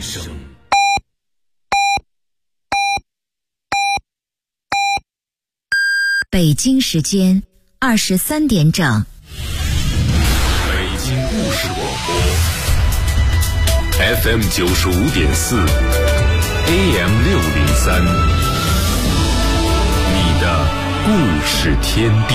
声。 北京时间23点整。 北京故事广播 FM 95.4 AM 603，你的故事天地。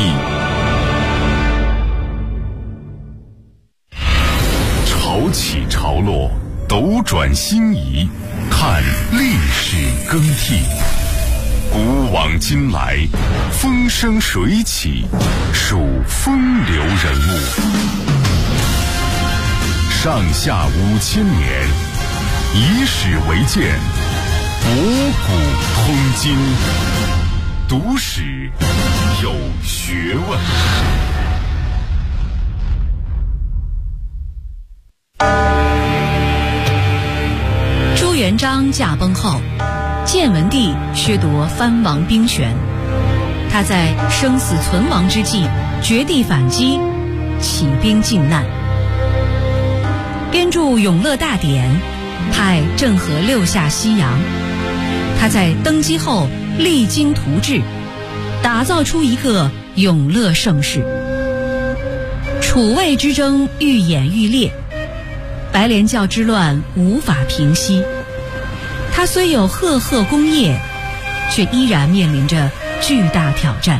潮起潮落，斗转星移，看历史更替。古往今来，风生水起，数风流人物。上下5000年，以史为鉴，博古通今，读史有学问。 朱元璋驾崩后，建文帝削夺藩王兵权，他在生死存亡之际绝地反击，起兵靖难，编著《永乐大典》，派郑和6下西洋。他在登基后励精图治，打造出一个永乐盛世。楚魏之争愈演愈烈，白莲教之乱无法平息。他虽有赫赫功业，却依然面临着巨大挑战。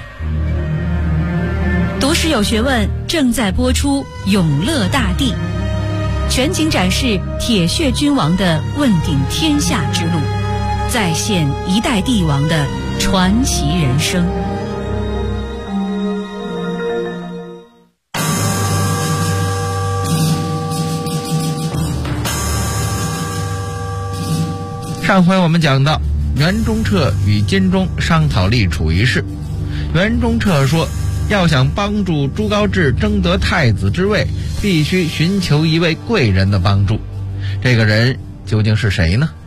读史有学问正在播出《永乐大帝》，全景展示铁血君王的问鼎天下之路，再现一代帝王的传奇人生。 上回我们讲到袁中彻与金钟商讨立储一事，袁中彻说要想帮助朱高炽争得太子之位，必须寻求一位贵人的帮助。这个人究竟是谁呢？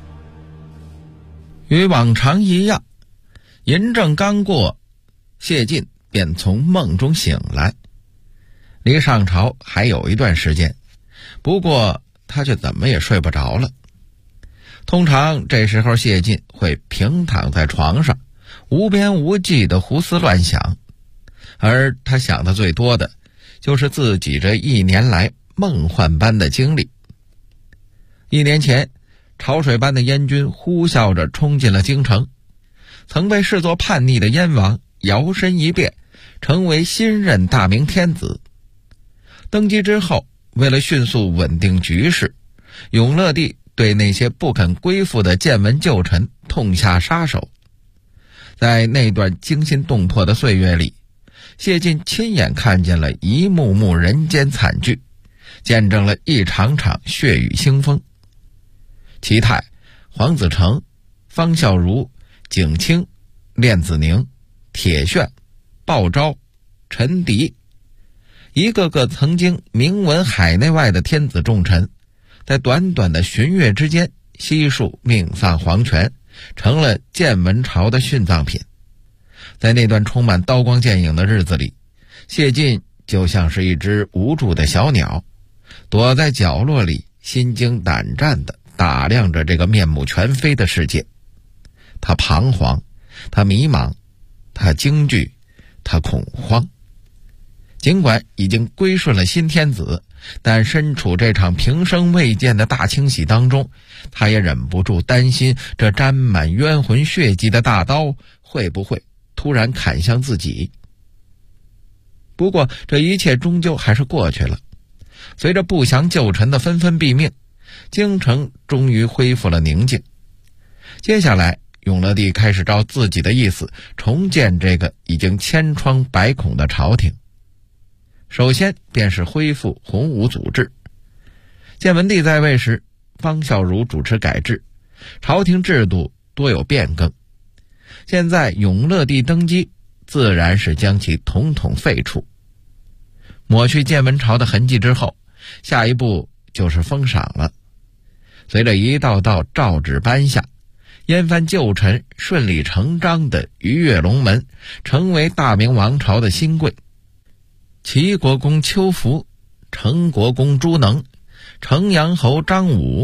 与往常一样，嬴政刚过，谢晋便从梦中醒来，离上朝还有一段时间，不过他却怎么也睡不着了。通常这时候谢晋会平躺在床上，无边无际的胡思乱想，而他想的最多的就是自己这1年来梦幻般的经历。1年前，潮水般的燕军呼啸着冲进了京城，曾被视作叛逆的燕王摇身一变，成为新任大明天子。登基之后，为了迅速稳定局势，永乐帝对那些不肯归附的建文旧臣痛下杀手。在那段惊心动魄的岁月里，谢晋亲眼看见了一幕幕人间惨剧，见证了一场场血雨腥风。齐泰、黄子成、方孝孺、景清、练子宁、铁铉、鲍昭、陈迪，一个个曾经名闻海内外的天子重臣，在短短的旬月之间悉数命丧黄泉，成了建文朝的殉葬品。在那段充满刀光剑影的日子里，谢晋就像是一只无助的小鸟，躲在角落里心惊胆战地打量着这个面目全非的世界。他彷徨，他迷茫，他惊惧，他恐慌。尽管已经归顺了新天子，但身处这场平生未见的大清洗当中，他也忍不住担心这沾满冤魂血迹的大刀会不会突然砍向自己。不过这一切终究还是过去了。随着不祥旧臣的纷纷毙命，京城终于恢复了宁静。接下来永乐帝开始照自己的意思重建这个已经千疮百孔的朝廷。首先便是恢复洪武祖制。建文帝在位时，方孝孺主持改制，朝廷制度多有变更。现在永乐帝登基，自然是将其统统废除。抹去建文朝的痕迹之后，下一步就是封赏了。随着一道道诏旨颁下，燕藩旧臣顺理成章地鱼跃龙门，成为大明王朝的新贵。齐国公邱福、成国公朱能、城阳侯张武、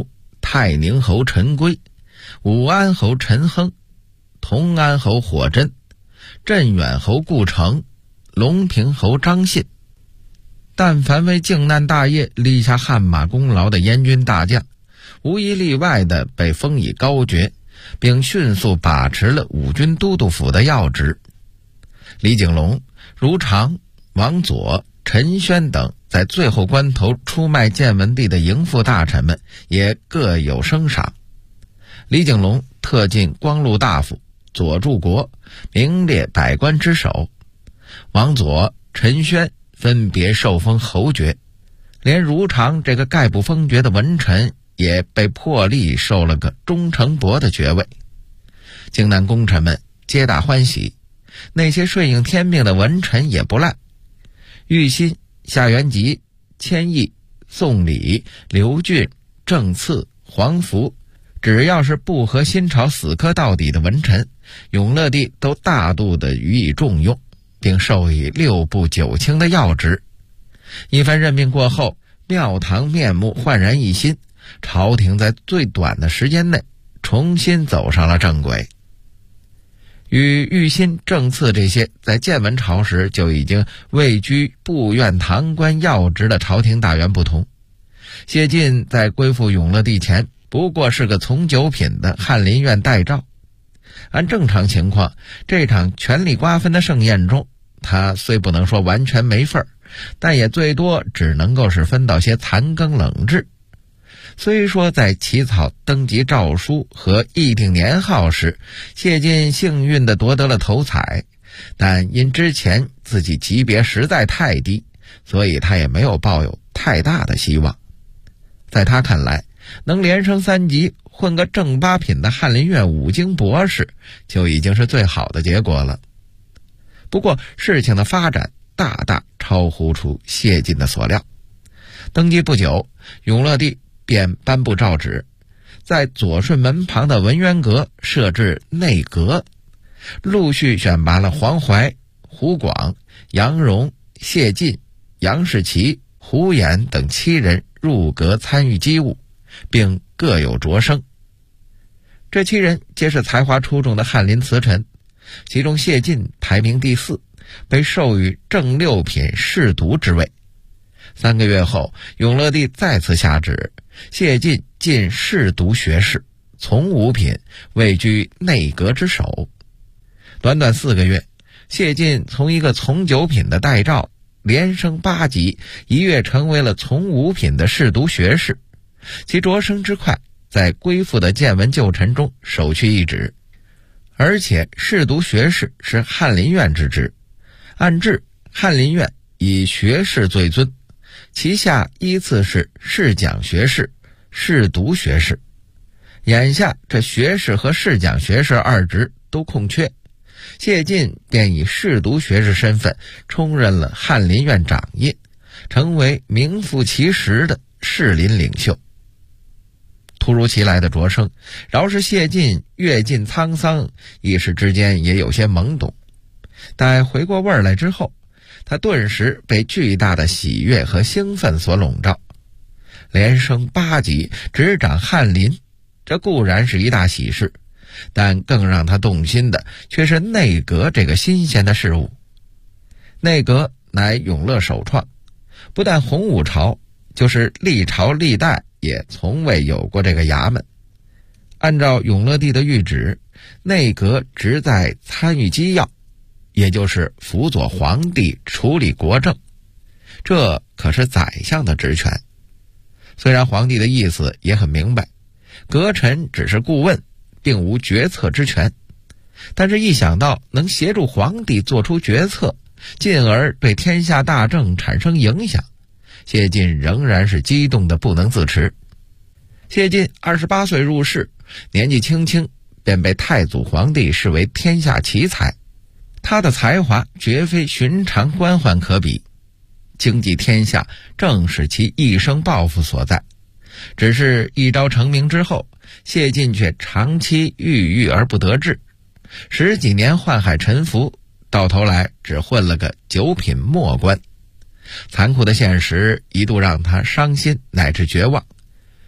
泰宁侯陈规、武安侯陈亨、同安侯火真、镇远侯顾成、隆平侯张信。但凡为靖难大业立下汗马功劳的燕军大将，无一例外的被封以高爵，并迅速把持了五军都督府的要职。李景龙、如常、王佐、陈宣等在最后关头出卖建文帝的营副大臣们也各有升赏。李景龙特进光禄大夫，左柱国，名列百官之首。王佐、陈宣分别受封侯爵，连如常这个概不封爵的文臣也被破例受了个中丞伯的爵位。靖难功臣们皆大欢喜，那些顺应天命的文臣也不赖。玉心、夏元吉、千亿、宋礼、刘俊、郑赐、黄福，只要是不和新朝死磕到底的文臣，永乐帝都大度地予以重用，并授以6部9卿的要职。一番任命过后，庙堂面目焕然一新，朝廷在最短的时间内重新走上了正轨。与玉心、郑赐这些在建文朝时就已经位居部院堂官要职的朝廷大员不同，谢晋在归附永乐帝前不过是个从九品的翰林院待诏。按正常情况，这场权力瓜分的盛宴中，他虽不能说完全没份儿，但也最多只能够是分到些残羹冷炙。虽说在起草登基诏书和议定年号时，谢晋幸运地夺得了头彩，但因之前自己级别实在太低，所以他也没有抱有太大的希望。在他看来，能连升3级，混个正8品的翰林院5经博士，就已经是最好的结果了。不过事情的发展大大超乎出谢晋的所料。登基不久，永乐帝便颁布诏旨，在左顺门旁的文渊阁设置内阁，陆续选拔了黄怀、胡广、杨荣、谢晋、杨士奇、胡衍等7人入阁参与机务，并各有擢升。这7人皆是才华出众的翰林词臣，其中谢晋排名第4，被授予正6品侍读之位。3个月后，永乐帝再次下旨，谢晋进侍读学士，从5品，位居内阁之首。短短4个月，谢晋从一个从9品的待诏连升8级，一跃成为了从5品的侍读学士。其擢升之快，在归附的建文旧臣中首屈一指。而且侍读学士是翰林院之职，按制翰林院以学士最尊，其下依次是侍讲学士、侍读学士。眼下这学士和侍讲学士2职都空缺，谢晋便以侍读学士身份充任了翰林院长印，成为名副其实的士林领袖。突如其来的擢升，饶是谢晋阅尽沧桑，一时之间也有些懵懂。待回过味儿来之后，他顿时被巨大的喜悦和兴奋所笼罩。连升8级，执掌翰林，这固然是一大喜事，但更让他动心的却是内阁这个新鲜的事物。内阁乃永乐首创，不但洪武朝，就是历朝历代也从未有过这个衙门。按照永乐帝的谕旨，内阁职在参与机要，也就是辅佐皇帝处理国政，这可是宰相的职权。虽然皇帝的意思也很明白，阁臣只是顾问，并无决策之权，但是一想到能协助皇帝做出决策，进而对天下大政产生影响，谢晋仍然是激动得不能自持。谢晋28岁入仕，年纪轻轻便被太祖皇帝视为天下奇才，他的才华绝非寻常官宦可比，经济天下正是其一生抱负所在。只是一朝成名之后，谢晋却长期郁郁而不得志，10几年宦海沉浮，到头来只混了个9品末官。残酷的现实一度让他伤心乃至绝望，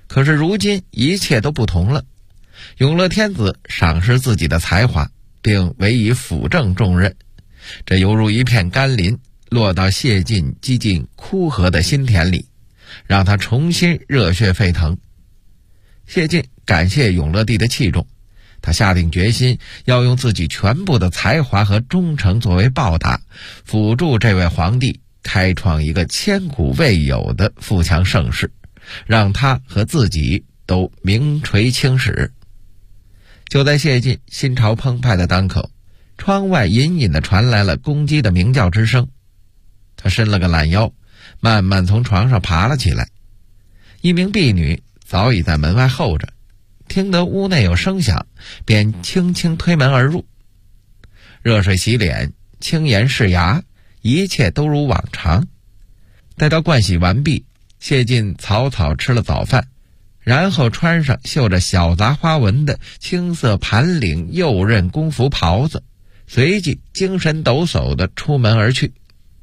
可是如今一切都不同了，永乐天子赏识自己的才华，并委以辅政重任，这犹如一片甘霖落到谢晋几近枯涸的心田里，让他重新热血沸腾。谢晋感谢永乐帝的器重，他下定决心要用自己全部的才华和忠诚作为报答，辅助这位皇帝开创一个千古未有的富强盛世，让他和自己都名垂青史。就在谢晋心潮澎湃的当口，窗外隐隐地传来了公鸡的鸣叫之声。他伸了个懒腰，慢慢从床上爬了起来。一名婢女早已在门外候着，听得屋内有声响，便轻轻推门而入。热水洗脸，轻盐拭牙，一切都如往常。待到盥洗完毕，谢晋草草吃了早饭，然后穿上绣着小杂花纹的青色盘领右衽工服袍子，随即精神抖擞地出门而去。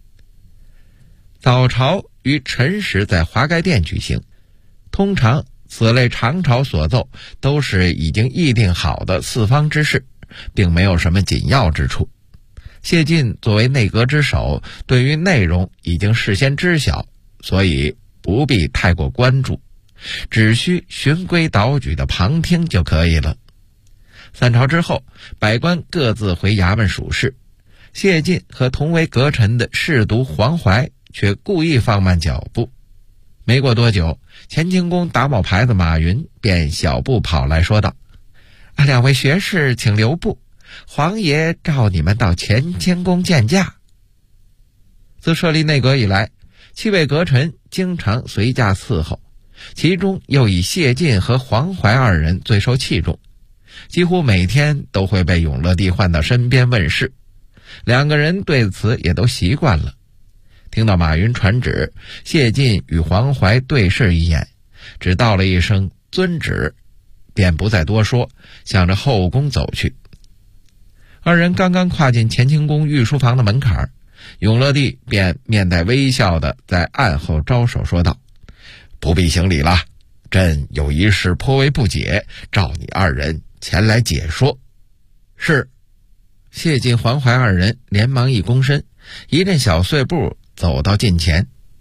早朝于辰时在华盖殿举行，通常此类常朝所奏都是已经议定好的四方之事，并没有什么紧要之处。谢晋作为内阁之首，对于内容已经事先知晓，所以不必太过关注，只需循规蹈矩的旁听就可以了。散朝之后，百官各自回衙门属事，谢晋和同为阁臣的侍读黄怀却故意放慢脚步。没过多久，乾清宫打卯牌子马云便小步跑来说道：两位学士请留步，皇爷召你们到乾清宫见驾。自设立内阁以来，7位阁臣经常随驾伺候，其中又以谢晋和黄怀二人最受器重，几乎每天都会被永乐帝唤到身边问事，两个人对此也都习惯了。听到马云传旨，谢晋与黄怀对视一眼，只道了一声遵旨，便不再多说，向着后宫走去。二人刚刚跨进乾清宫御书房的门槛，永乐帝便面带微笑地在案后招手说道：不必行礼了，朕有一事颇为不解，召你二人前来解说。是。谢晋黄怀二人连忙一躬身，一阵小碎步走到近前。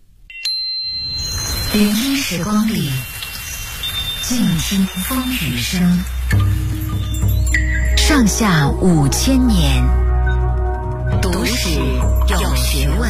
聆听时光里，静听风雨声。上下5000年，读史有学问。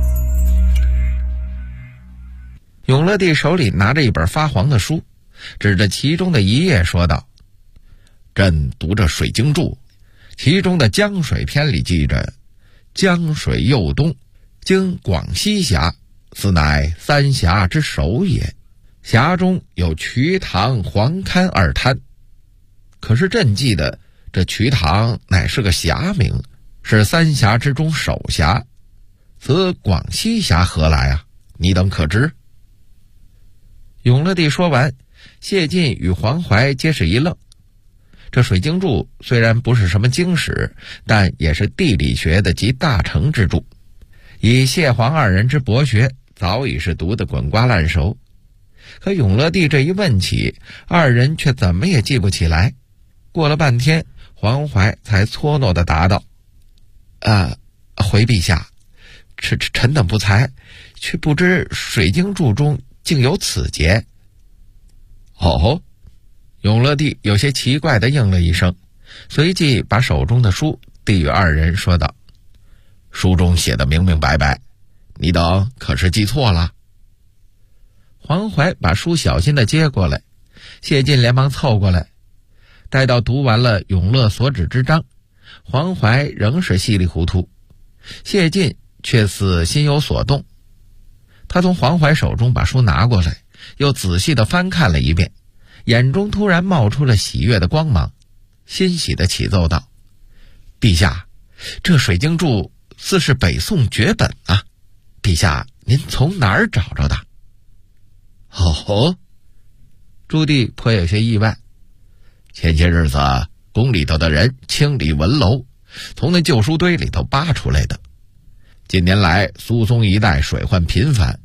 永乐帝手里拿着一本发黄的书，指着其中的一页说道：朕读着《水经注》，其中的江水篇里记着：江水右东，经广西峡，此乃三峡之首也。峡中有瞿塘、黄勘二滩。可是朕记得这瞿塘乃是个峡名，是三峡之中首峡，此广西峡何来啊？你等可知？永乐帝说完，谢晋与黄怀皆是一愣。这《水经注》虽然不是什么经史，但也是地理学的集大成之著，以谢黄二人之博学，早已是读得滚瓜烂熟。可永乐帝这一问起，二人却怎么也记不起来。过了半天，黄怀才搓诺地答道：回陛下，臣等不才，却不知《水经注》中竟有此节。哦。永乐帝有些奇怪地应了一声，随即把手中的书递与二人，说道：书中写的明明白白，你等可是记错了？黄怀把书小心地接过来，谢晋连忙凑过来。待到读完了永乐所指之章，黄怀仍是稀里糊涂，谢晋却似心有所动。他从黄怀手中把书拿过来，又仔细地翻看了一遍，眼中突然冒出了喜悦的光芒，欣喜地启奏道：陛下，这《水经注》似是北宋绝本啊，陛下您从哪儿找着的？哦，朱棣颇有些意外。前些日子宫里头的人清理文楼，从那旧书堆里头扒出来的。近年来苏松一带水患频繁，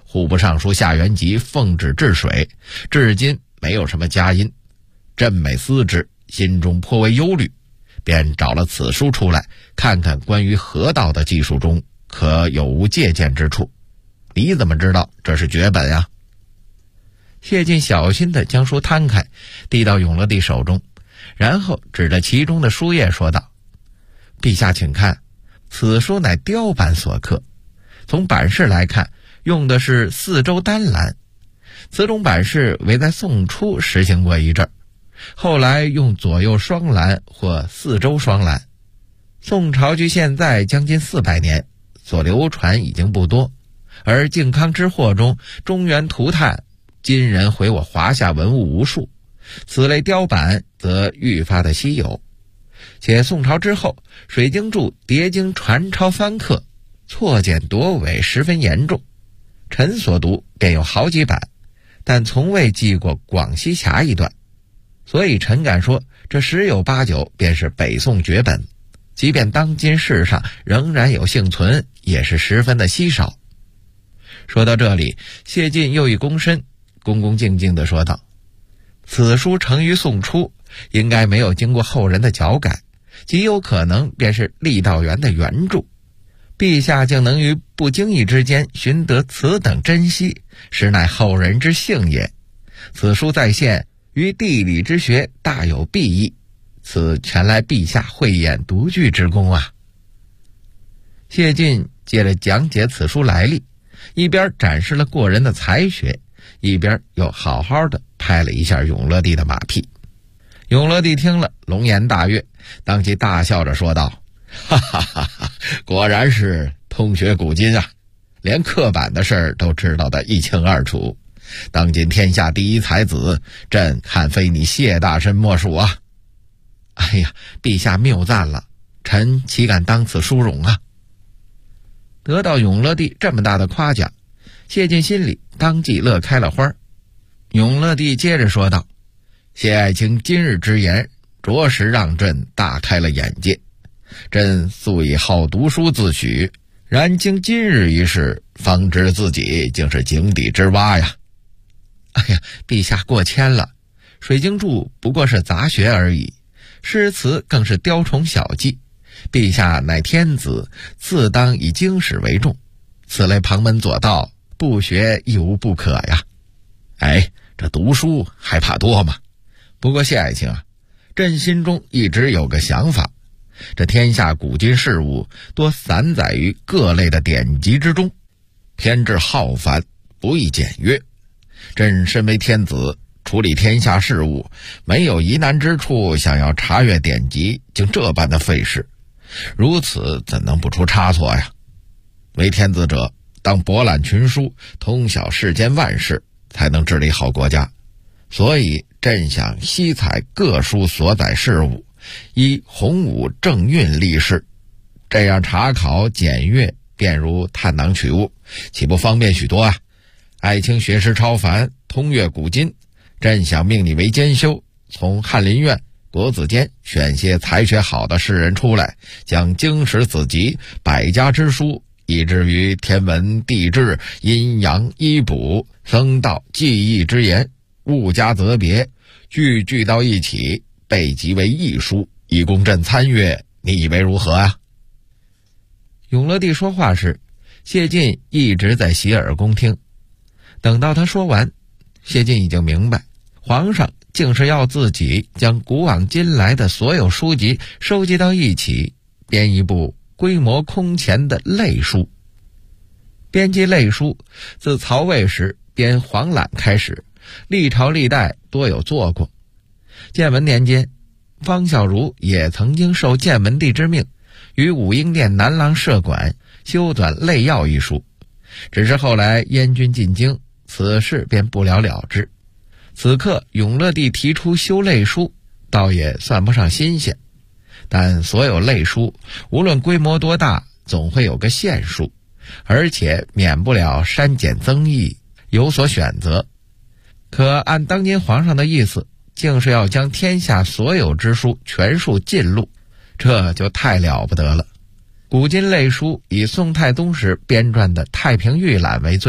户部尚书夏元吉奉旨治水，至今没有什么佳音。朕每思之，心中颇为忧虑，便找了此书出来，看看关于河道的技术中可有无借鉴之处。你怎么知道这是绝本呀？谢晋小心地将书摊开，递到永乐帝手中，然后指着其中的书页说道：陛下请看，此书乃雕版所刻，从版式来看，用的是4周单蓝。此种版式为在宋初实行过一阵儿，后来用左右双蓝或4周双蓝。宋朝距现在将近400年，所流传已经不多，而靖康之祸中中原涂炭，今人回我华夏文物无数，此类雕版则愈发的稀有。且宋朝之后，水经注叠经传抄翻刻，错简夺伪十分严重。臣所读便有好几版，但从未记过广西峡一段，所以臣敢说这10有8九便是北宋绝本，即便当今世上仍然有幸存，也是十分的稀少。说到这里，谢晋又一躬身，恭恭敬敬地说道：此书成于宋初，应该没有经过后人的矫改，极有可能便是郦道元的原著。陛下竟能于不经意之间寻得此等珍稀，实乃后人之幸也。此书在现，于地理之学大有裨益，此全赖陛下慧眼独具之功啊。谢晋接着讲解此书来历，一边展示了过人的才学，一边又好好的拍了一下永乐帝的马屁。永乐帝听了龙颜大悦，当即大笑着说道：哈哈哈哈，果然是通学古今啊，连刻板的事儿都知道得一清二楚。当今天下第一才子，朕看非你谢大神莫属啊。哎呀，陛下谬赞了，臣岂敢当此殊荣啊。得到永乐帝这么大的夸奖，谢晋心里当即乐开了花。永乐帝接着说道：谢爱卿今日之言，着实让朕大开了眼界。朕素以好读书自诩，然经今日一事，方知自己竟是井底之蛙呀。哎呀，陛下过谦了，水经注不过是杂学而已，诗词更是雕虫小技。陛下乃天子，自当以经史为重，此类旁门左道，不学亦无不可呀。哎，这读书还怕多吗？不过谢爱卿啊，朕心中一直有个想法，这天下古今事物多散载于各类的典籍之中，偏至浩繁，不易简约。朕身为天子，处理天下事务，没有疑难之处，想要查阅典籍，竟这般的费事，如此怎能不出差错呀？为天子者，当博览群书，通晓世间万事，才能治理好国家。所以朕想悉采各书所载事物，依洪武正运立事，这样查考检阅，便如探囊取物，岂不方便许多啊？爱卿学识超凡，通阅古今，朕想命你为监修，从翰林院、国子监选些才学好的士人出来，将经史子集、百家之书，以至于天文地质、阴阳医卜、僧道技艺之言，物加则别，句句到一起，备集为一书，以供朕参阅，你以为如何啊？永乐帝说话时，谢晋一直在洗耳恭听。等到他说完，谢晋已经明白，皇上竟是要自己将古往今来的所有书籍收集到一起，编一部规模空前的类书。编辑类书，自曹魏时编黄览开始，历朝历代多有做过。建文年间，方孝孺也曾经受建文帝之命，于武英殿南廊舍馆修纂《类要》一书，只是后来燕军进京，此事便不了了之。此刻永乐帝提出修类书，倒也算不上新鲜，但所有类书无论规模多大，总会有个限数，而且免不了删减增益，有所选择。可按当今皇上的意思，竟是要将天下所有之书全数尽录，这就太了不得了。古今类书以宋太宗时编撰的《太平御览》为最，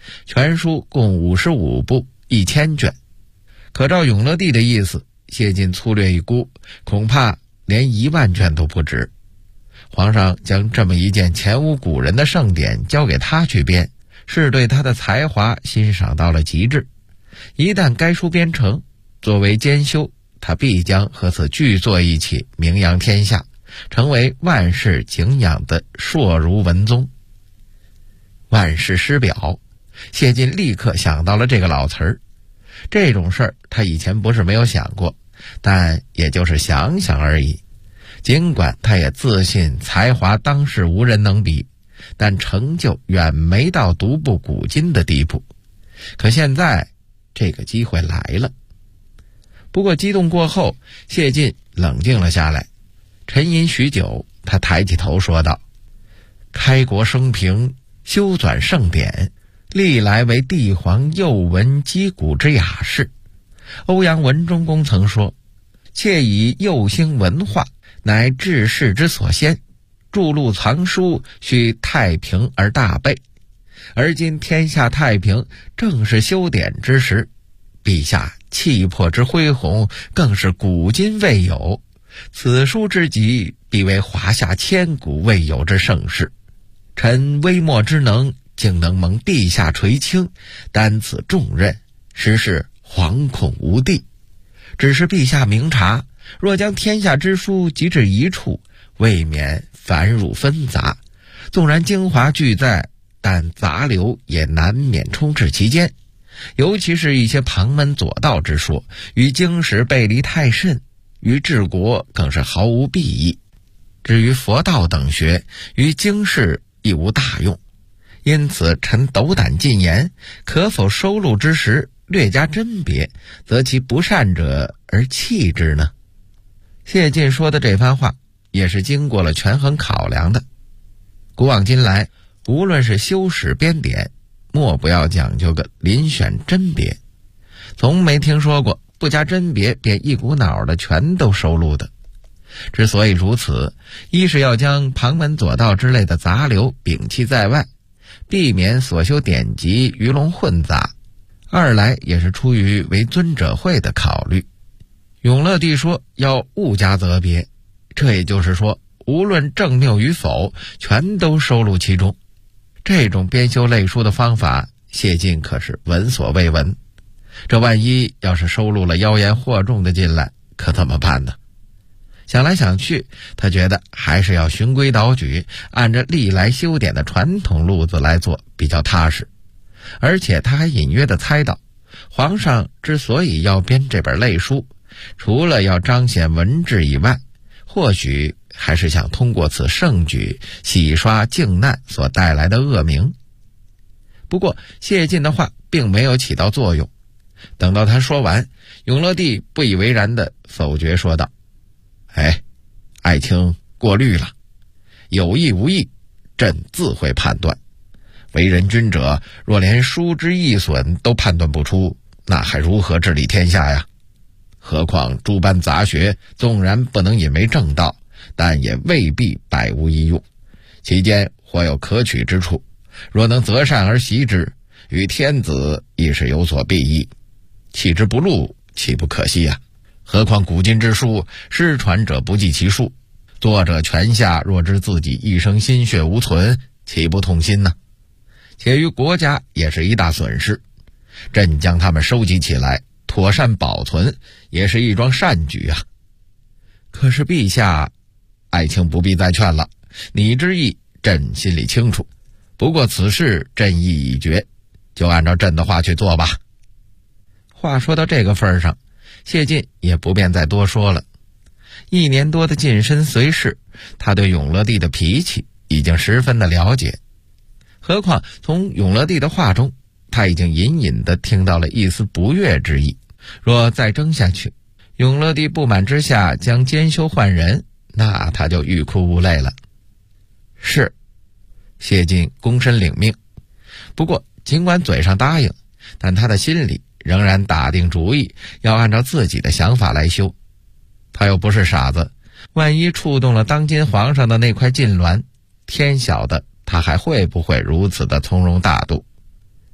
全书共55部1000卷。可照永乐帝的意思，谢晋粗略一估，恐怕连10000卷都不止。皇上将这么一件前无古人的圣典交给他去编，是对他的才华欣赏到了极致。一旦该书编成，作为监修，他必将和此巨作一起名扬天下，成为万世敬仰的硕儒文宗。万世师表，谢晋立刻想到了这个老词儿。这种事儿他以前不是没有想过，但也就是想想而已。尽管他也自信才华当世无人能比，但成就远没到独步古今的地步。可现在这个机会来了。不过激动过后，谢晋冷静了下来，沉吟许久，他抬起头说道：开国生平，修纂圣典，历来为帝皇幼文击鼓之雅事。欧阳文忠公曾说，窃以幼兴文化，乃治世之所先，著录藏书，须太平而大备。而今天下太平，正是修典之时，陛下气魄之恢宏，更是古今未有。此书之极，必为华夏千古未有之盛事。臣微末之能，竟能蒙陛下垂青，担此重任，实是惶恐无地。只是陛下明察，若将天下之书集至一处，未免繁缛纷杂。纵然精华俱在，但杂流也难免充斥其间。尤其是一些旁门左道之说，与经史背离太甚，于治国更是毫无裨益。至于佛道等学，于经世亦无大用。因此臣斗胆进言，可否收录之时略加甄别，则其不善者而弃之呢？谢晋说的这番话也是经过了权衡考量的。古往今来，无论是修史编典，莫不要讲究个遴选甄别，从没听说过不加甄别便一股脑的全都收录的。之所以如此，一是要将旁门左道之类的杂流摒弃在外，避免所修典籍鱼龙混杂；二来也是出于为尊者讳的考虑。永乐帝说要物加则别，这也就是说，无论正谬与否，全都收录其中。这种编修类书的方法，谢晋可是闻所未闻。这万一要是收录了妖言惑众的进来，可怎么办呢？想来想去，他觉得还是要循规蹈矩，按着历来修典的传统路子来做比较踏实。而且他还隐约地猜到，皇上之所以要编这本类书，除了要彰显文治以外，或许还是想通过此盛举洗刷靖难所带来的恶名。不过谢晋的话并没有起到作用。等到他说完，永乐帝不以为然地否决说道：爱卿过虑了，有意无意，朕自会判断。为人君者，若连书之益损都判断不出，那还如何治理天下呀？何况诸般杂学，纵然不能引为正道，但也未必百无一用，其间或有可取之处。若能择善而习之，与天子亦是有所裨益。弃之不录，岂不可惜啊？何况古今之书，失传者不计其数，作者泉下若知自己一生心血无存，岂不痛心呢？且于国家也是一大损失。朕将他们收集起来，妥善保存，也是一桩善举啊。可是陛下，爱卿不必再劝了，你之意朕心里清楚。不过此事朕意已决，就按照朕的话去做吧。话说到这个份上，谢晋也不便再多说了。1年多的近身随侍，他对永乐帝的脾气已经十分的了解。何况从永乐帝的话中，他已经隐隐地听到了一丝不悦之意。若再争下去，永乐帝不满之下将监修换人，那他就欲哭无泪了。是，谢晋躬身领命。不过尽管嘴上答应，但他的心里仍然打定主意，要按照自己的想法来修。他又不是傻子，万一触动了当今皇上的那块禁脔，天晓得他还会不会如此的从容大度。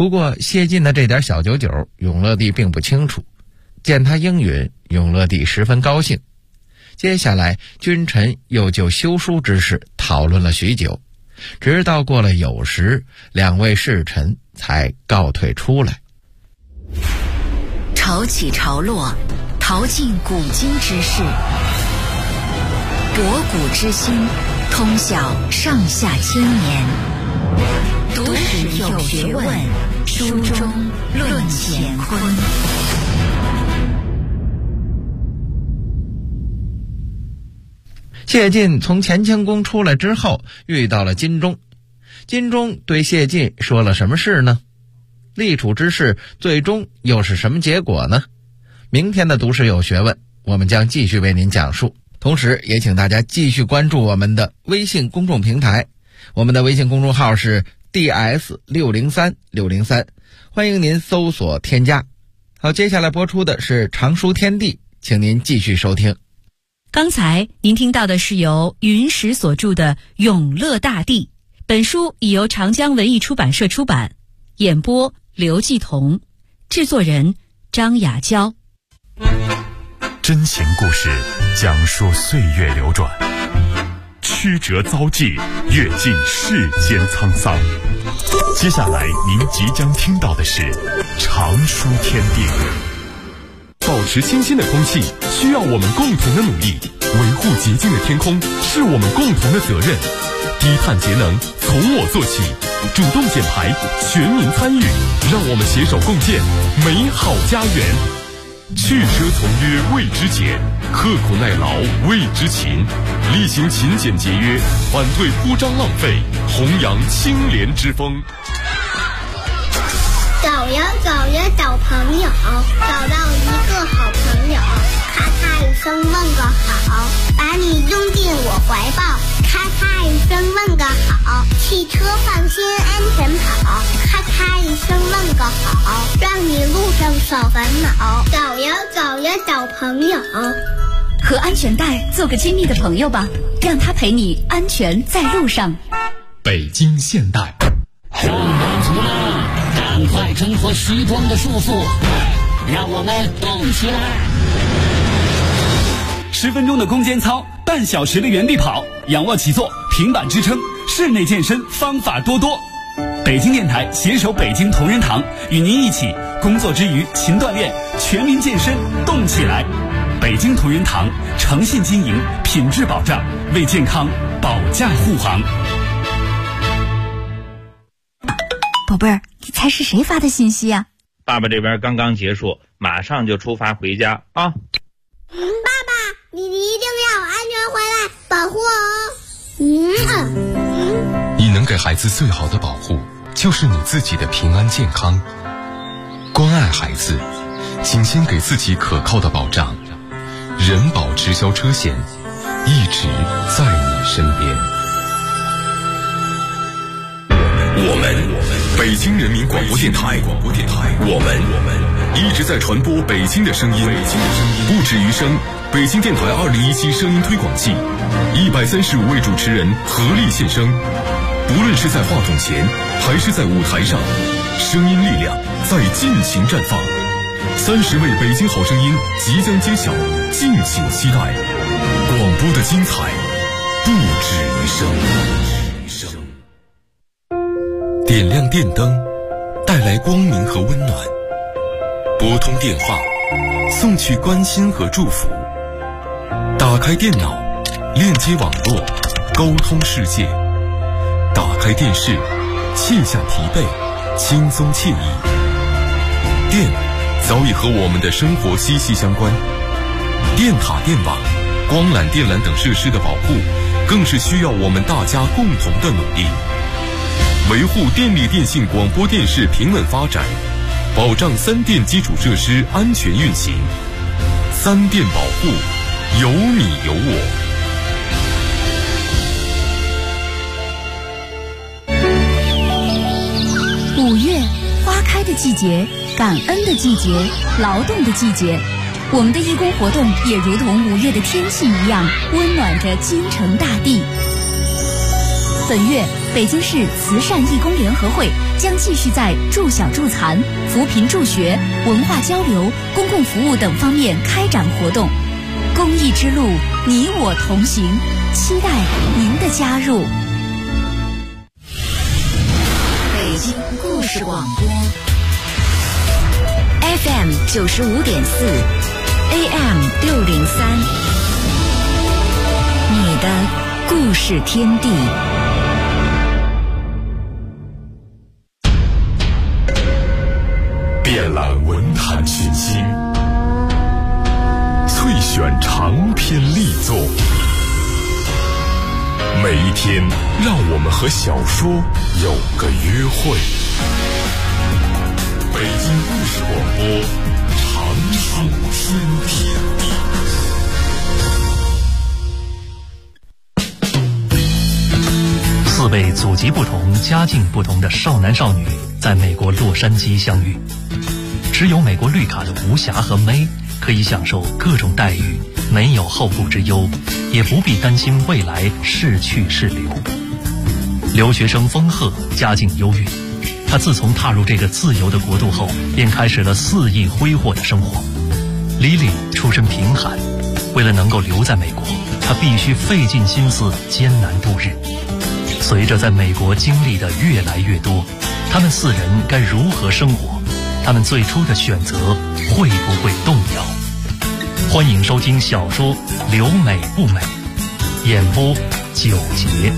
不过谢晋的这点小九九，永乐帝并不清楚。见他应允，永乐帝十分高兴。接下来君臣又就修书之事讨论了许久，直到过了酉时，两位侍臣才告退出来。 潮起潮落，淘尽古今之事，博古之今，通晓上下千年。读史有学问，书中论乾坤。 谢晋从乾清宫出来之后，遇到了金钟。金钟对谢晋说了什么事呢？立储之事最终又是什么结果呢？明天的读史有学问，我们将继续为您讲述。同时也请大家继续关注我们的微信公众平台，我们的微信公众号是 DS603603，欢迎您搜索添加。好，接下来播出的是常书天地，请您继续收听。 刚才您听到的是由云石所著的《永乐大帝》，本书已由长江文艺出版社出版，演播刘继彤，制作人张雅娇。 真情故事讲述岁月流转，曲折遭际，阅尽世间沧桑。接下来您即将听到的是常书天地。保持清新的空气需要我们共同的努力，维护洁净的天空是我们共同的责任。低碳节能从我做起，主动减排，全民参与，让我们携手共建美好家园。去车从约谓之俭，刻苦耐劳谓之勤，力行勤俭节约，反对铺张浪费，弘扬清廉之风。 走呀走呀找朋友，找到一个好朋友，咔嚓一声问个好，把你拥进我怀抱，咔嚓一声问个好，汽车放心安全跑，咔嚓一声问个好，让你路上少烦恼。走呀走呀找朋友， 和安全带做个亲密的朋友吧，让他陪你安全在路上。 北京现代上班族们，赶快挣脱虚装的束缚，让我们动起来。 10分钟的攻坚操，半小时的原地跑，仰卧起坐，平板支撑，室内健身方法多多。北京电台携手北京同仁堂，与您一起工作之余勤锻炼，全民健身动起来。北京同仁堂诚信经营，品质保障，为健康保驾护航。 宝贝儿，你猜是谁发的信息呀？ 爸爸这边刚刚结束，马上就出发回家啊！ 爸爸，你一定要安全回来，保护我哦。 你能给孩子最好的保护，就是你自己的平安健康。关爱孩子，请先给自己可靠的保障。人保直销车险，一直在你身边。 我们北京人民广播电台，我们一直在传播北京的声音。不止于声，北京电台2017声音推广季，135位主持人合力献声。不论是在话筒前，还是在舞台上，声音力量在尽情绽放。30位北京好声音即将揭晓，敬请期待。广播的精彩不止于声。 点亮电灯，带来光明和温暖；拨通电话，送去关心和祝福；打开电脑，链接网络，沟通世界；打开电视，卸下疲惫，轻松惬意。电早已和我们的生活息息相关，电塔、电网、光缆、电缆等设施的保护，更是需要我们大家共同的努力。维护电力电信广播电视平稳发展，保障3电基础设施安全运行。3电保护，有你有我。 5月，花开的季节，感恩的季节，劳动的季节。我们的义工活动也如同5月的天气一样，温暖着京城大地。本月北京市慈善义工联合会将继续在助小助残、扶贫助学、文化交流、公共服务等方面开展活动。公益之路，你我同行，期待您的加入。 北京故事广播 FM 95.4 AM 603，你的故事天地。 遍览文坛群星，萃选长篇力作，每一天让我们和小说有个约会。北京故事广播，长寿天地。 4位祖籍不同、家境不同的少男少女在美国洛杉矶相遇。持有美国绿卡的吴霞和May可以享受各种待遇，没有后顾之忧，也不必担心未来是去是留。留学生风鹤家境优越，他自从踏入这个自由的国度后，便开始了肆意挥霍的生活。Lily出身贫寒，为了能够留在美国，他必须费尽心思艰难度日。随着在美国经历的越来越多，他们4人该如何生活？他们最初的选择会不会动摇？欢迎收听小说《留美不美》，演播9节。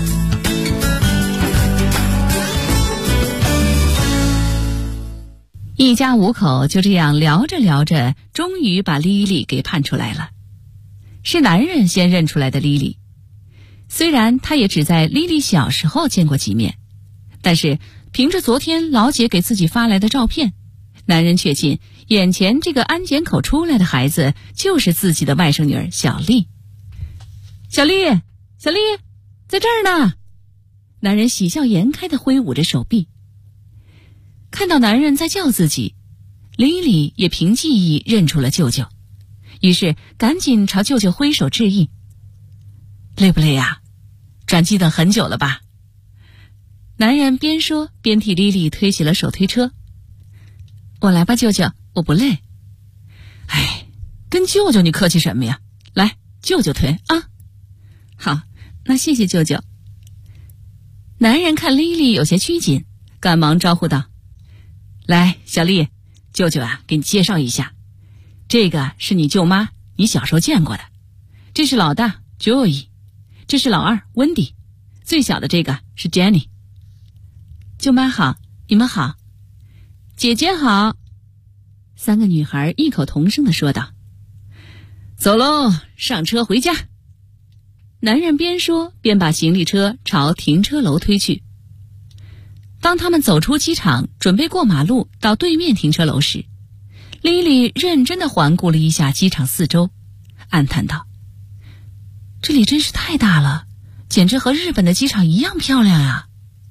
一家5口就这样聊着聊着，终于把莉莉给判出来了。是男人先认出来的莉莉，虽然他也只在莉莉小时候见过几面，但是凭着昨天老姐给自己发来的照片，男人确信眼前这个安检口出来的孩子就是自己的外甥女儿小丽。小丽，小丽，在这儿呢！男人喜笑颜开地挥舞着手臂。看到男人在叫自己，莉莉也凭记忆认出了舅舅，于是赶紧朝舅舅挥手致意。累不累呀？转机等很久了吧？男人边说边替莉莉推起了手推车。我来吧，舅舅，我不累。哎，跟舅舅你客气什么呀？来，舅舅推啊。好，那谢谢舅舅。男人看莉莉有些拘谨，赶忙招呼道：来，小丽，舅舅啊，给你介绍一下，这个是你舅妈，你小时候见过的。这是老大 Joey， 这是老二 Wendy， 最小的这个是 Jenny。舅妈好，你们好。姐姐好，3个女孩异口同声地说道。走喽，上车回家。男人边说边把行李车朝停车楼推去。当他们走出机场，准备过马路到对面停车楼时，莉莉认真地环顾了一下机场四周，暗叹道：这里真是太大了，简直和日本的机场一样漂亮啊。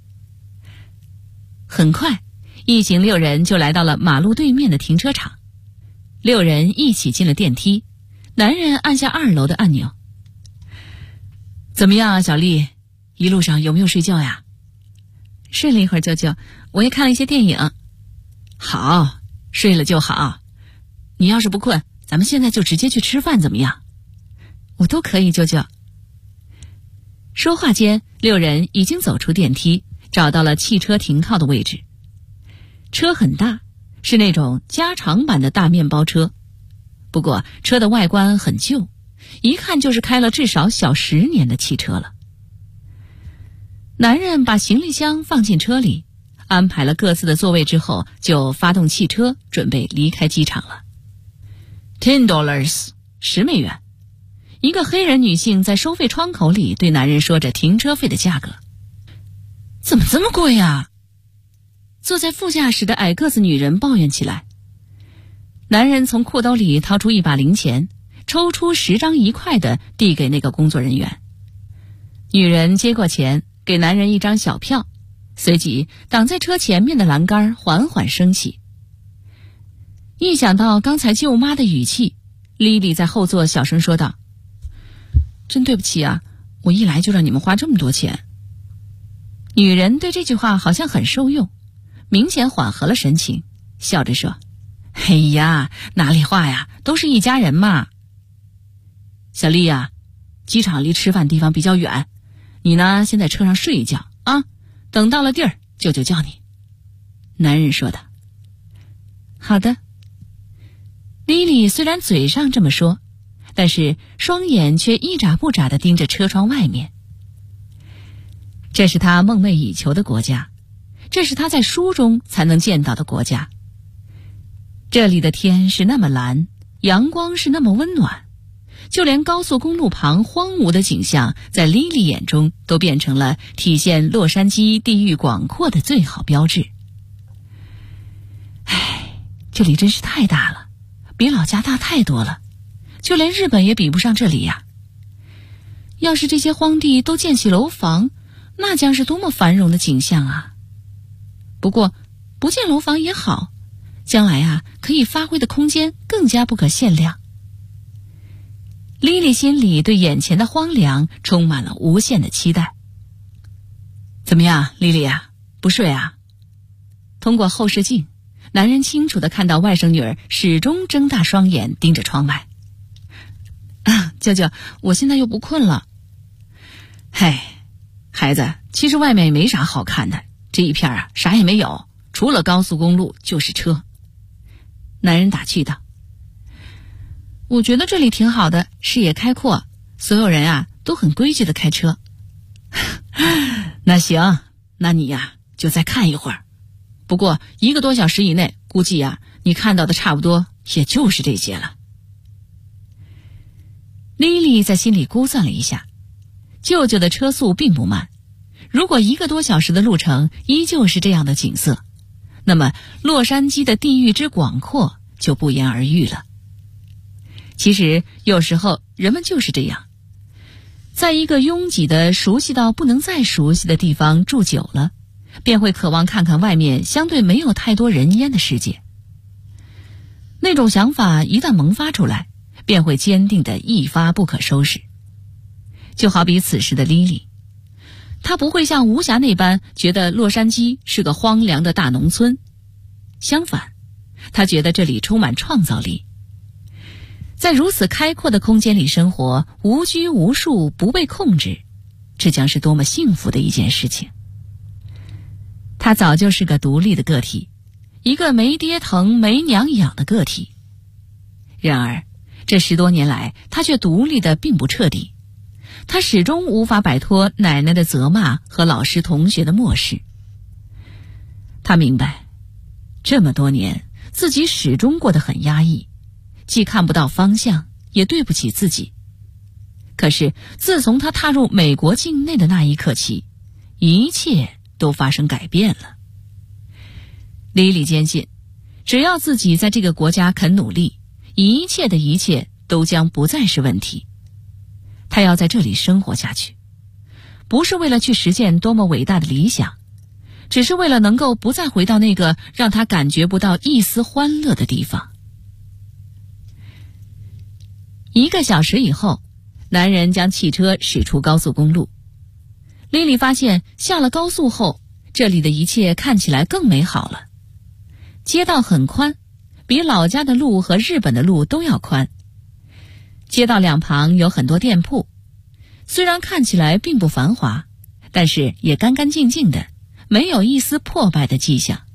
很快一行6人就来到了马路对面的停车场。6人一起进了电梯，男人按下2楼的按钮。怎么样啊，小丽？一路上有没有睡觉呀？睡了一会儿，舅舅，我也看了一些电影。好，睡了就好。你要是不困，咱们现在就直接去吃饭怎么样？我都可以，舅舅。说话间，6人已经走出电梯，找到了汽车停靠的位置。车很大，是那种加长版的大面包车，不过车的外观很旧，一看就是开了至少小10年的汽车了。男人把行李箱放进车里，安排了各自的座位之后，就发动汽车准备离开机场了。$10 10美元。一个黑人女性在收费窗口里对男人说着停车费的价格。怎么这么贵呀？坐在副驾驶的矮个子女人抱怨起来。男人从裤兜里掏出一把零钱，抽出10张1块的递给那个工作人员。女人接过钱，给男人一张小票，随即挡在车前面的栏杆缓缓升起。一想到刚才舅妈的语气，莉莉在后座小声说道：真对不起啊，我一来就让你们花这么多钱。 女人对这句话好像很受用，明显缓和了神情，笑着说：哎呀，哪里话呀，都是一家人嘛。小丽呀，机场离吃饭地方比较远，你呢先在车上睡一觉啊，等到了地儿舅舅叫你。男人说的。好的。莉莉虽然嘴上这么说，但是双眼却一眨不眨地盯着车窗外面。这是她梦寐以求的国家，这是她在书中才能见到的国家。这里的天是那么蓝，阳光是那么温暖，就连高速公路旁荒芜的景象，在莉莉眼中都变成了体现洛杉矶地域广阔的最好标志。唉，这里真是太大了，比老家大太多了，就连日本也比不上这里呀。要是这些荒地都建起楼房，那将是多么繁荣的景象啊！不过，不建楼房也好，将来啊，可以发挥的空间更加不可限量。莉莉心里对眼前的荒凉充满了无限的期待。怎么样，莉莉啊，不睡啊？通过后视镜，男人清楚地看到外甥女儿始终睁大双眼盯着窗外。啊，舅舅，我现在又不困了。嗨，孩子，其实外面也没啥好看的，这一片啊，啥也没有，除了高速公路就是车。男人打趣道。我觉得这里挺好的，视野开阔，所有人啊都很规矩的开车。那行，那你呀就再看一会儿。不过1个多小时以内，估计呀你看到的差不多也就是这些了。莉莉在心里估算了一下，舅舅的车速并不慢，如果1个多小时的路程依旧是这样的景色，那么洛杉矶的地域之广阔就不言而喻了。其实有时候人们就是这样，在一个拥挤的熟悉到不能再熟悉的地方住久了，便会渴望看看外面相对没有太多人烟的世界。那种想法一旦萌发出来，便会坚定的一发不可收拾。就好比此时的莉莉，她不会像吴霞那般觉得洛杉矶是个荒凉的大农村，相反，她觉得这里充满创造力。在如此开阔的空间里生活，无拘无束，不被控制，这将是多么幸福的一件事情。他早就是个独立的个体，一个没爹疼没娘养的个体。然而这10多年来，他却独立的并不彻底，他始终无法摆脱奶奶的责骂和老师同学的漠视。他明白，这么多年自己始终过得很压抑，既看不到方向，也对不起自己。可是自从他踏入美国境内的那一刻起，一切都发生改变了。莉莉坚信，只要自己在这个国家肯努力，一切的一切都将不再是问题。他要在这里生活下去，不是为了去实现多么伟大的理想，只是为了能够不再回到那个让他感觉不到一丝欢乐的地方。1个小时以后，男人将汽车驶出高速公路。莉莉发现下了高速后，这里的一切看起来更美好了。街道很宽，比老家的路和日本的路都要宽。街道两旁有很多店铺，虽然看起来并不繁华，但是也干干净净的，没有一丝破败的迹象。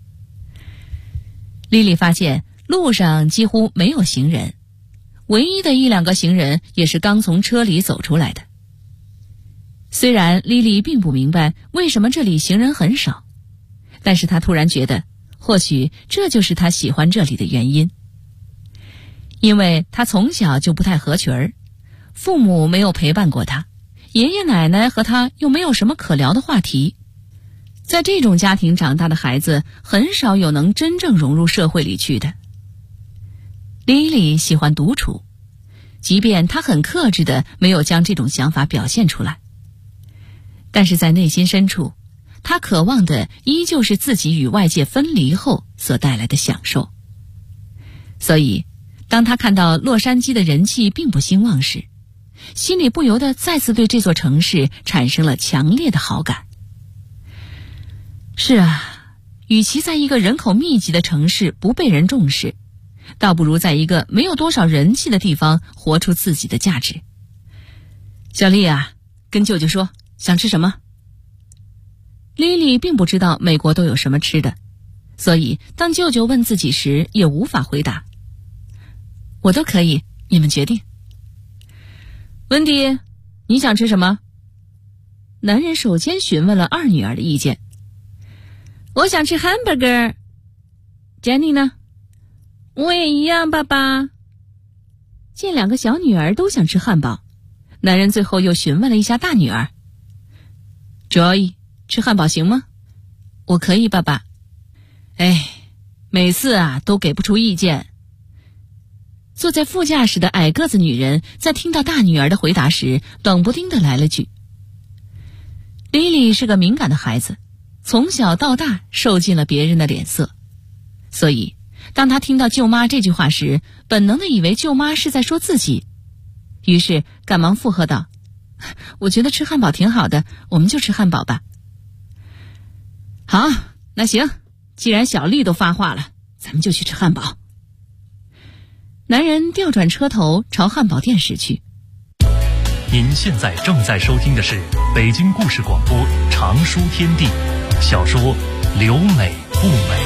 莉莉发现路上几乎没有行人，唯一的1-2个行人也是刚从车里走出来的。虽然莉莉并不明白为什么这里行人很少，但是她突然觉得，或许这就是她喜欢这里的原因。因为她从小就不太合群儿，父母没有陪伴过她，爷爷奶奶和她又没有什么可聊的话题。在这种家庭长大的孩子，很少有能真正融入社会里去的。莉莉喜欢独处，即便她很克制的没有将这种想法表现出来，但是在内心深处，她渴望的依旧是自己与外界分离后所带来的享受。所以当她看到洛杉矶的人气并不兴旺时，心里不由得再次对这座城市产生了强烈的好感。 是啊，与其在一个人口密集的城市不被人重视，倒不如在一个没有多少人气的地方活出自己的价值。小丽啊，跟舅舅说想吃什么。莉莉并不知道美国都有什么吃的，所以当舅舅问自己时也无法回答。我都可以，你们决定。温迪，你想吃什么？男人首先询问了二女儿的意见。我想吃 hamburger。 Jenny 呢？我也一样，爸爸。见两个小女儿都想吃汉堡，男人最后又询问了一下大女儿。Joy， 吃汉堡行吗？我可以，爸爸。哎，每次啊都给不出意见。坐在副驾驶的矮个子女人在听到大女儿的回答时，冷不丁地来了句。莉莉是个敏感的孩子，从小到大受尽了别人的脸色，所以当她听到舅妈这句话时，本能地以为舅妈是在说自己，于是赶忙附和道：我觉得吃汉堡挺好的，我们就吃汉堡吧。好，那行，既然小丽都发话了，咱们就去吃汉堡。男人调转车头朝汉堡店驶去。 您现在正在收听的是北京故事广播长书天地小说留美不美。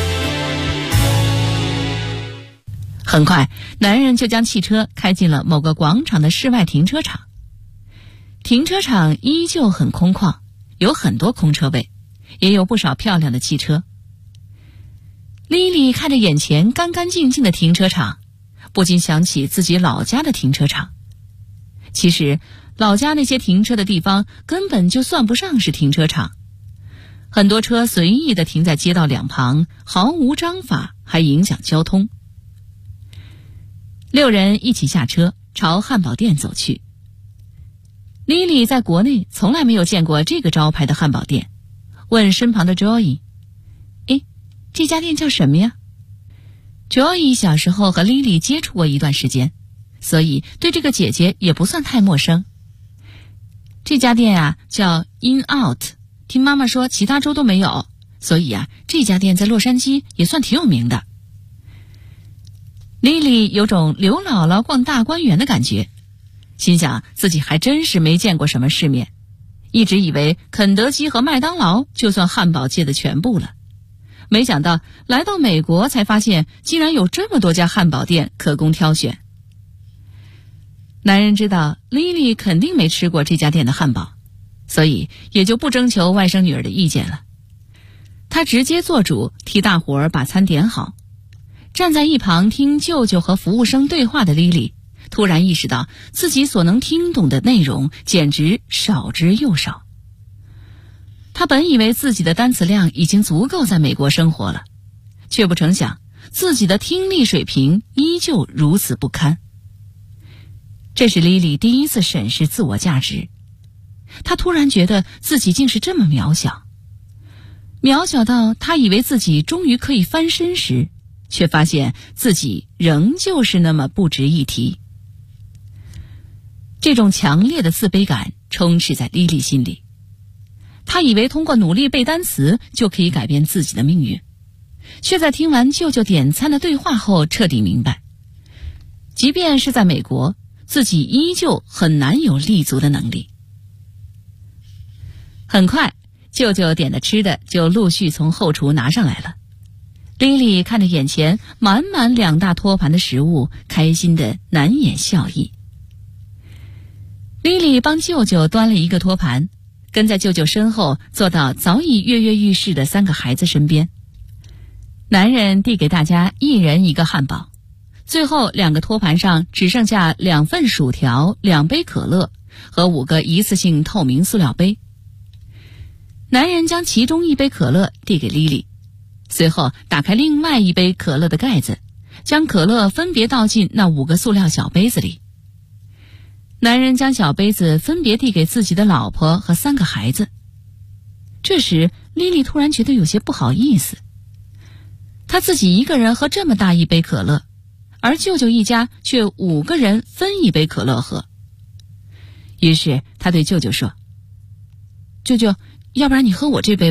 很快，男人就将汽车开进了某个广场的室外停车场。停车场依旧很空旷，有很多空车位，也有不少漂亮的汽车。莉莉看着眼前干干净净的停车场，不禁想起自己老家的停车场。其实老家那些停车的地方根本就算不上是停车场，很多车随意地停在街道两旁，毫无章法，还影响交通。六人一起下车，朝汉堡店走去。莉莉在国内从来没有见过这个招牌的汉堡店，问身旁的 Joy： 诶，这家店叫什么呀？ Joy 小时候和莉莉接触过一段时间，所以对这个姐姐也不算太陌生。这家店啊叫 In Out， 听妈妈说其他州都没有，所以啊这家店在洛杉矶也算挺有名的。莉莉有种刘姥姥逛大观园的感觉，心想自己还真是没见过什么世面，一直以为肯德基和麦当劳就算汉堡界的全部了，没想到来到美国才发现竟然有这么多家汉堡店可供挑选。男人知道莉莉肯定没吃过这家店的汉堡，所以也就不征求外甥女儿的意见了。他直接做主，替大伙儿把餐点好。站在一旁听舅舅和服务生对话的莉莉突然意识到自己所能听懂的内容简直少之又少。他本以为自己的单词量已经足够在美国生活了，却不成想自己的听力水平依旧如此不堪。这是莉莉第一次审视自我价值，她突然觉得自己竟是这么渺小，渺小到她以为自己终于可以翻身时，却发现自己仍旧是那么不值一提。这种强烈的自卑感充斥在莉莉心里，她以为通过努力背单词就可以改变自己的命运，却在听完舅舅点餐的对话后彻底明白，即便是在美国，自己依旧很难有立足的能力。很快，舅舅点的吃的就陆续从后厨拿上来了。莉莉看着眼前满满2大托盘的食物，开心的难掩笑意。莉莉帮舅舅端了一个托盘，跟在舅舅身后坐到早已跃跃欲试的3个孩子身边。男人递给大家1人1个汉堡，最后2个托盘上只剩下2份薯条、2杯可乐和5个一次性透明塑料杯。男人将其中1杯可乐递给莉莉，随后打开另外1杯可乐的盖子，将可乐分别倒进那5个塑料小杯子里。男人将小杯子分别递给自己的老婆和3个孩子。这时莉莉突然觉得有些不好意思，她自己一个人喝这么大1杯可乐，而舅舅一家却5个人分1杯可乐喝。于是她对舅舅说：舅舅，要不然你喝我这杯吧，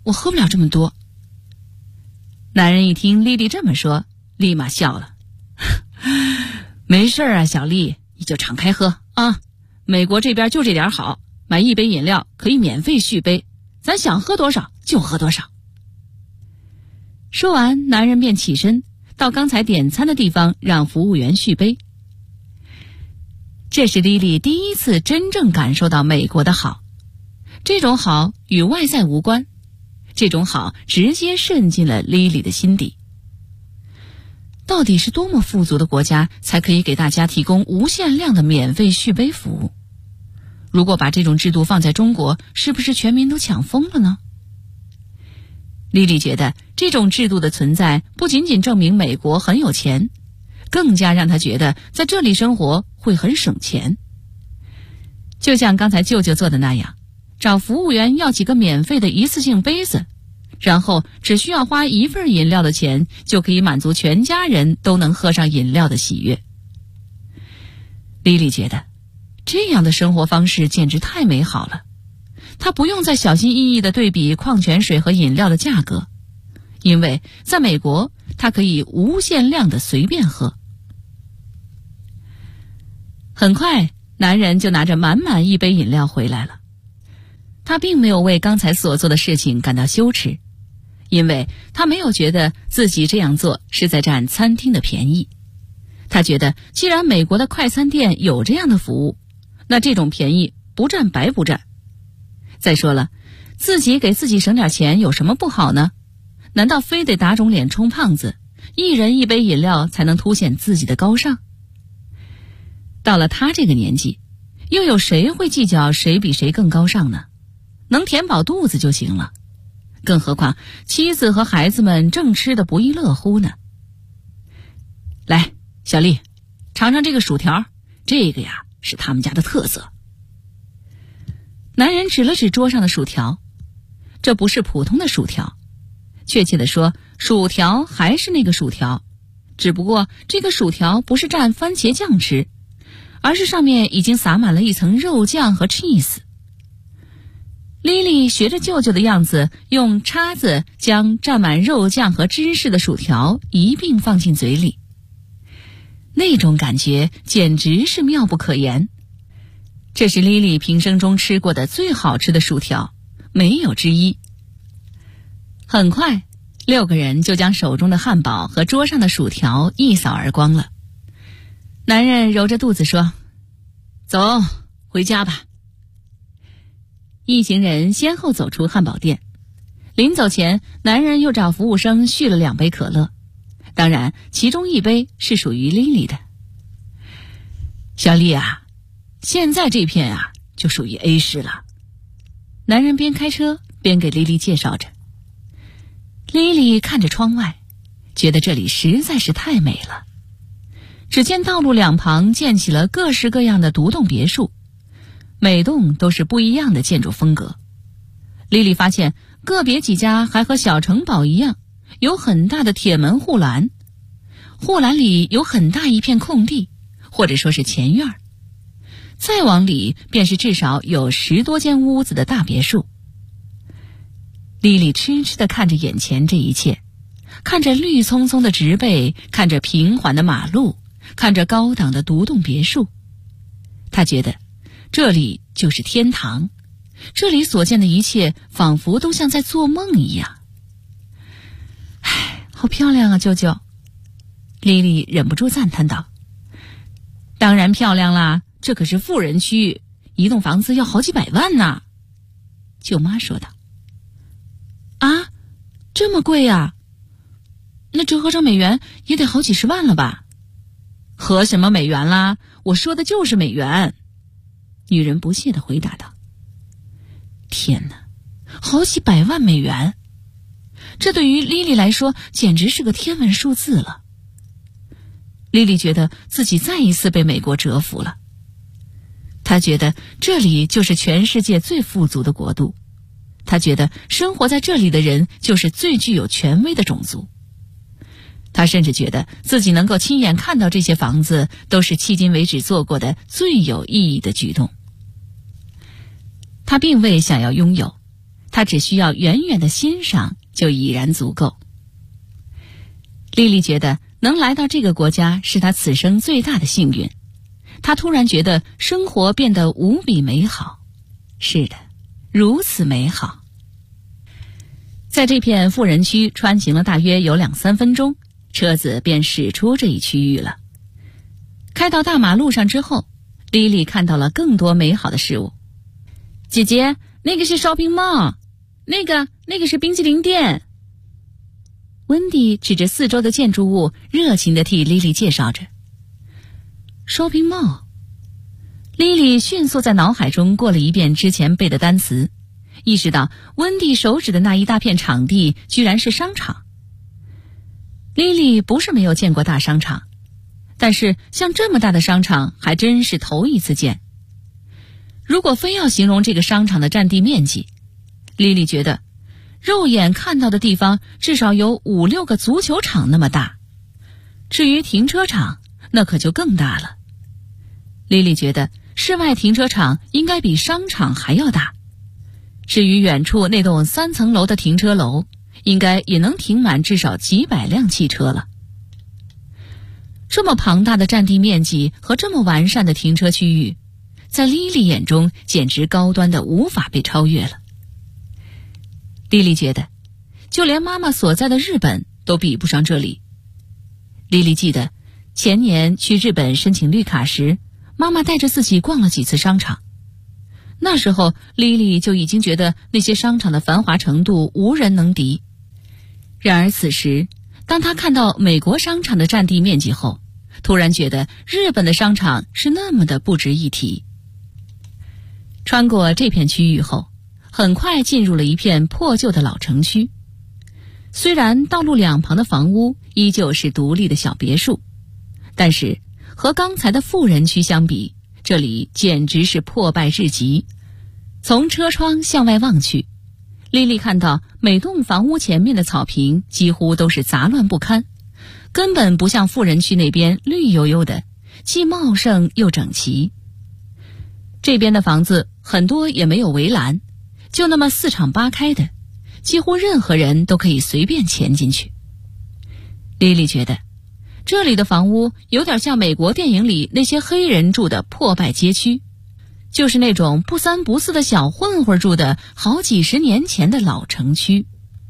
我喝不了这么多。男人一听莉莉这么说，立马笑了。没事啊，小丽，你就敞开喝啊。美国这边就这点好，买一杯饮料可以免费续杯，咱想喝多少就喝多少。说完，男人便起身到刚才点餐的地方让服务员续杯。这是莉莉第一次真正感受到美国的好，这种好与外在无关，这种好直接渗进了莉莉的心底。到底是多么富足的国家才可以给大家提供无限量的免费续杯服务？如果把这种制度放在中国，是不是全民都抢疯了呢？莉莉觉得这种制度的存在不仅仅证明美国很有钱，更加让她觉得在这里生活会很省钱。就像刚才舅舅做的那样，找服务员要几个免费的一次性杯子，然后只需要花一份饮料的钱，就可以满足全家人都能喝上饮料的喜悦。莉莉觉得这样的生活方式简直太美好了，她不用再小心翼翼地对比矿泉水和饮料的价格，因为在美国她可以无限量的随便喝。很快，男人就拿着满满一杯饮料回来了。他并没有为刚才所做的事情感到羞耻，因为他没有觉得自己这样做是在占餐厅的便宜。他觉得既然美国的快餐店有这样的服务，那这种便宜不占白不占。再说了，自己给自己省点钱有什么不好呢？难道非得打肿脸充胖子，一人一杯饮料才能凸显自己的高尚？到了他这个年纪，又有谁会计较谁比谁更高尚呢？能填饱肚子就行了，更何况妻子和孩子们正吃得不亦乐乎呢。来，小丽，尝尝这个薯条，这个呀是他们家的特色。男人指了指桌上的薯条，这不是普通的薯条，确切地说，薯条还是那个薯条，只不过这个薯条不是蘸番茄酱吃，而是上面已经撒满了一层肉酱和 cheese。莉莉学着舅舅的样子，用叉子将蘸满肉酱和芝士的薯条一并放进嘴里，那种感觉简直是妙不可言。这是莉莉平生中吃过的最好吃的薯条，没有之一。很快，6个人就将手中的汉堡和桌上的薯条一扫而光了。男人揉着肚子说：“走，回家吧。”一行人先后走出汉堡店，临走前，男人又找服务生续了2杯可乐，当然其中1杯是属于莉莉的。小丽啊，现在这片啊就属于 A 市了。男人边开车边给莉莉介绍着。莉莉看着窗外，觉得这里实在是太美了。只见道路两旁建起了各式各样的独栋别墅，每栋都是不一样的建筑风格。莉莉发现个别几家还和小城堡一样，有很大的铁门护栏，护栏里有很大一片空地，或者说是前院。再往里便是至少有10多间屋子的大别墅。莉莉痴痴地看着眼前这一切，看着绿葱葱的植被，看着平缓的马路，看着高档的独栋别墅。她觉得这里就是天堂，这里所见的一切仿佛都像在做梦一样。唉，好漂亮啊，舅舅。莉莉忍不住赞叹道。当然漂亮啦，这可是富人区，一栋房子要好几百万呢。舅妈说道。啊，这么贵啊？那折合成美元也得好几十万了吧？合什么美元啦？我说的就是美元。女人不屑地回答道。天哪，好几百万美元，这对于莉莉来说简直是个天文数字了。莉莉觉得自己再一次被美国折服了。她觉得这里就是全世界最富足的国度，她觉得生活在这里的人就是最具有权威的种族。她甚至觉得自己能够亲眼看到这些房子，都是迄今为止做过的最有意义的举动。她并未想要拥有，她她只需要远远的欣赏就已然足够。莉莉觉得能来到这个国家是她此生最大的幸运。她突然觉得生活变得无比美好。是的，如此美好。在这片富人区穿行了大约有2-3分钟，车子便驶出这一区域了。开到大马路上之后，莉莉看到了更多美好的事物。姐姐，那个是 shopping mall， 那个是冰淇淋店。温迪指着四周的建筑物，热情地替莉莉介绍着。shopping mall， 莉莉迅速在脑海中过了一遍之前背的单词，意识到温蒂手指的那一大片场地居然是商场。莉莉不是没有见过大商场，但是像这么大的商场还真是头一次见。如果非要形容这个商场的占地面积，莉莉觉得肉眼看到的地方至少有5-6个足球场那么大。至于停车场，那可就更大了。莉莉觉得室外停车场应该比商场还要大。至于远处那栋3层楼的停车楼，应该也能停满至少几百辆汽车了。这么庞大的占地面积和这么完善的停车区域，在莉莉眼中简直高端的无法被超越了。莉莉觉得就连妈妈所在的日本都比不上这里。莉莉记得前年去日本申请绿卡时，妈妈带着自己逛了几次商场。那时候莉莉就已经觉得那些商场的繁华程度无人能敌。然而此时，当她看到美国商场的占地面积后，突然觉得日本的商场是那么的不值一提。穿过这片区域后，很快进入了一片破旧的老城区。虽然道路两旁的房屋依旧是独立的小别墅，但是和刚才的富人区相比，这里简直是破败至极。从车窗向外望去，莉莉看到每栋房屋前面的草坪几乎都是杂乱不堪，根本不像富人区那边绿油油的，既茂盛又整齐。这边的房子很多也没有围栏，就那么4敞8开的，几乎任何人都可以随便潜进去。莉莉觉得这里的房屋有点像美国电影里那些黑人住的破败街区，就是那种不三不四的小混混住的好几十年前的老城区。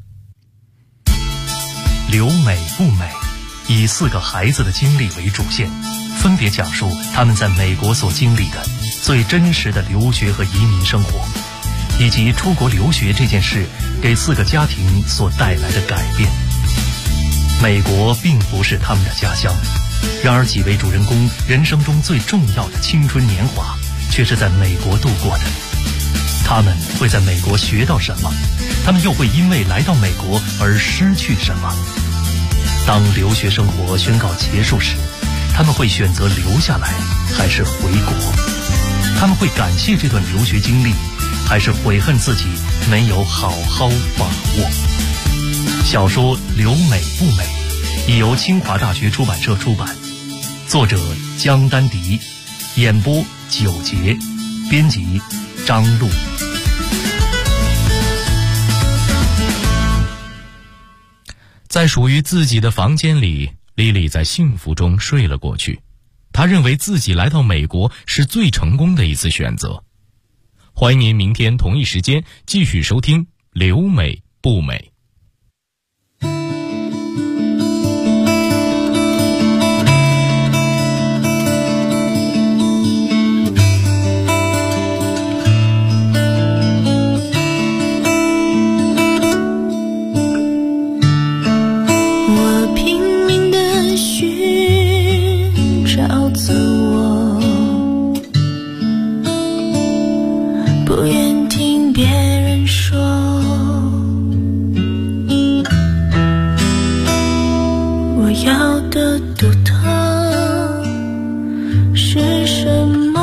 留美不美，以4个孩子的经历为主线，分别讲述他们在美国所经历的最真实的留学和移民生活，以及出国留学这件事给4个家庭所带来的改变。美国并不是他们的家乡，然而几位主人公人生中最重要的青春年华却是在美国度过的。他们会在美国学到什么？他们又会因为来到美国而失去什么？当留学生活宣告结束时，他们会选择留下来还是回国？他们会感谢这段留学经历，还是悔恨自己没有好好把握？小说《留美不美》已由清华大学出版社出版，作者江丹迪，演播9节，编辑张璐。 在属于自己的房间里，莉莉在幸福中睡了过去。她认为自己来到美国是最成功的一次选择。欢迎您明天同一时间继续收听《留美不美》。 不愿听别人说，我要的独特是什么？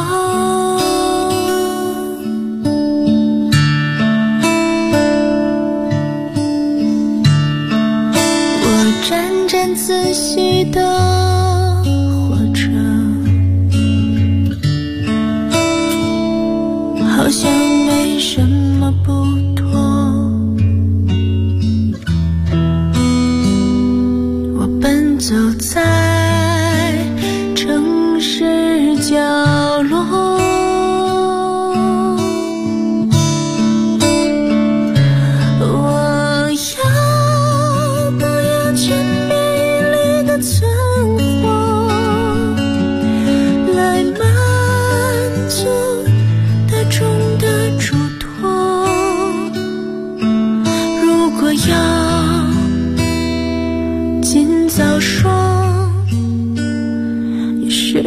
我沾沾自喜的活着，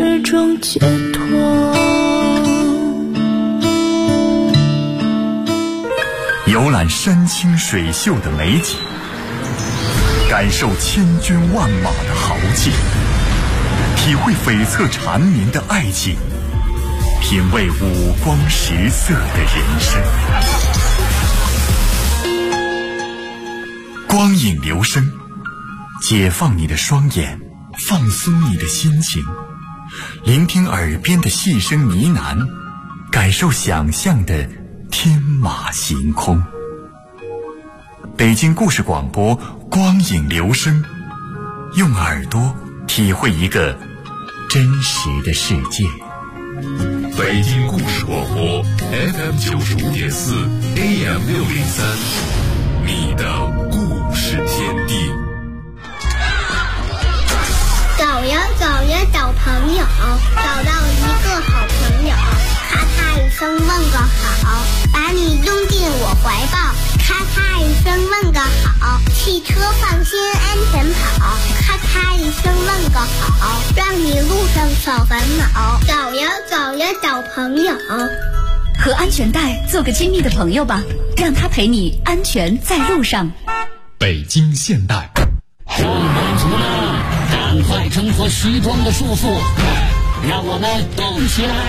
是种解脱。 游览山清水秀的美景，感受千军万马的豪气，体会悱恻缠绵的爱情，品味五光十色的人生。光影留声，解放你的双眼，放松你的心情，聆听耳边的细声呢喃，感受想象的天马行空。北京故事广播，光影留声，用耳朵体会一个真实的世界。 北京故事广播 FM 95.4 AM 603，你的故事天地。 找呀找呀找朋友，找到一个好朋友，咔嚓一声问个好，把你拥进我怀抱，咔嚓一声问个好，汽车放心安全跑，咔嚓一声问个好，让你路上少烦恼。找呀找呀找朋友， 和安全带做个亲密的朋友吧，让他陪你安全在路上。 北京现代， 上班族们，赶快挣脱西装的束缚，让我们动起来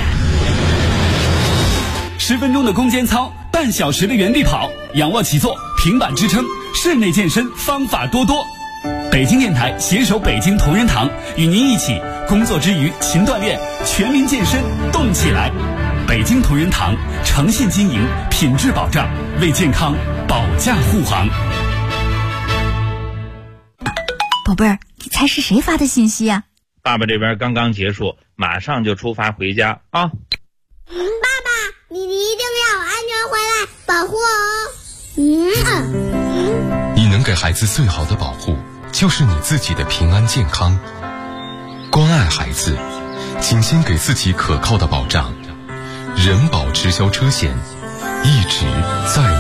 ！10分钟的攻坚操，半小时的原地跑，仰卧起坐，平板支撑，室内健身方法多多。北京电台携手北京同仁堂，与您一起工作之余勤锻炼，全民健身动起来。北京同仁堂诚信经营，品质保障，为健康保驾护航。 宝贝儿，你猜是谁发的信息呀？ 爸爸这边刚刚结束，马上就出发回家啊！ 爸爸，你一定要安全回来，保护我。 你能给孩子最好的保护，就是你自己的平安健康。关爱孩子，请先给自己可靠的保障。人保直销车险，一直在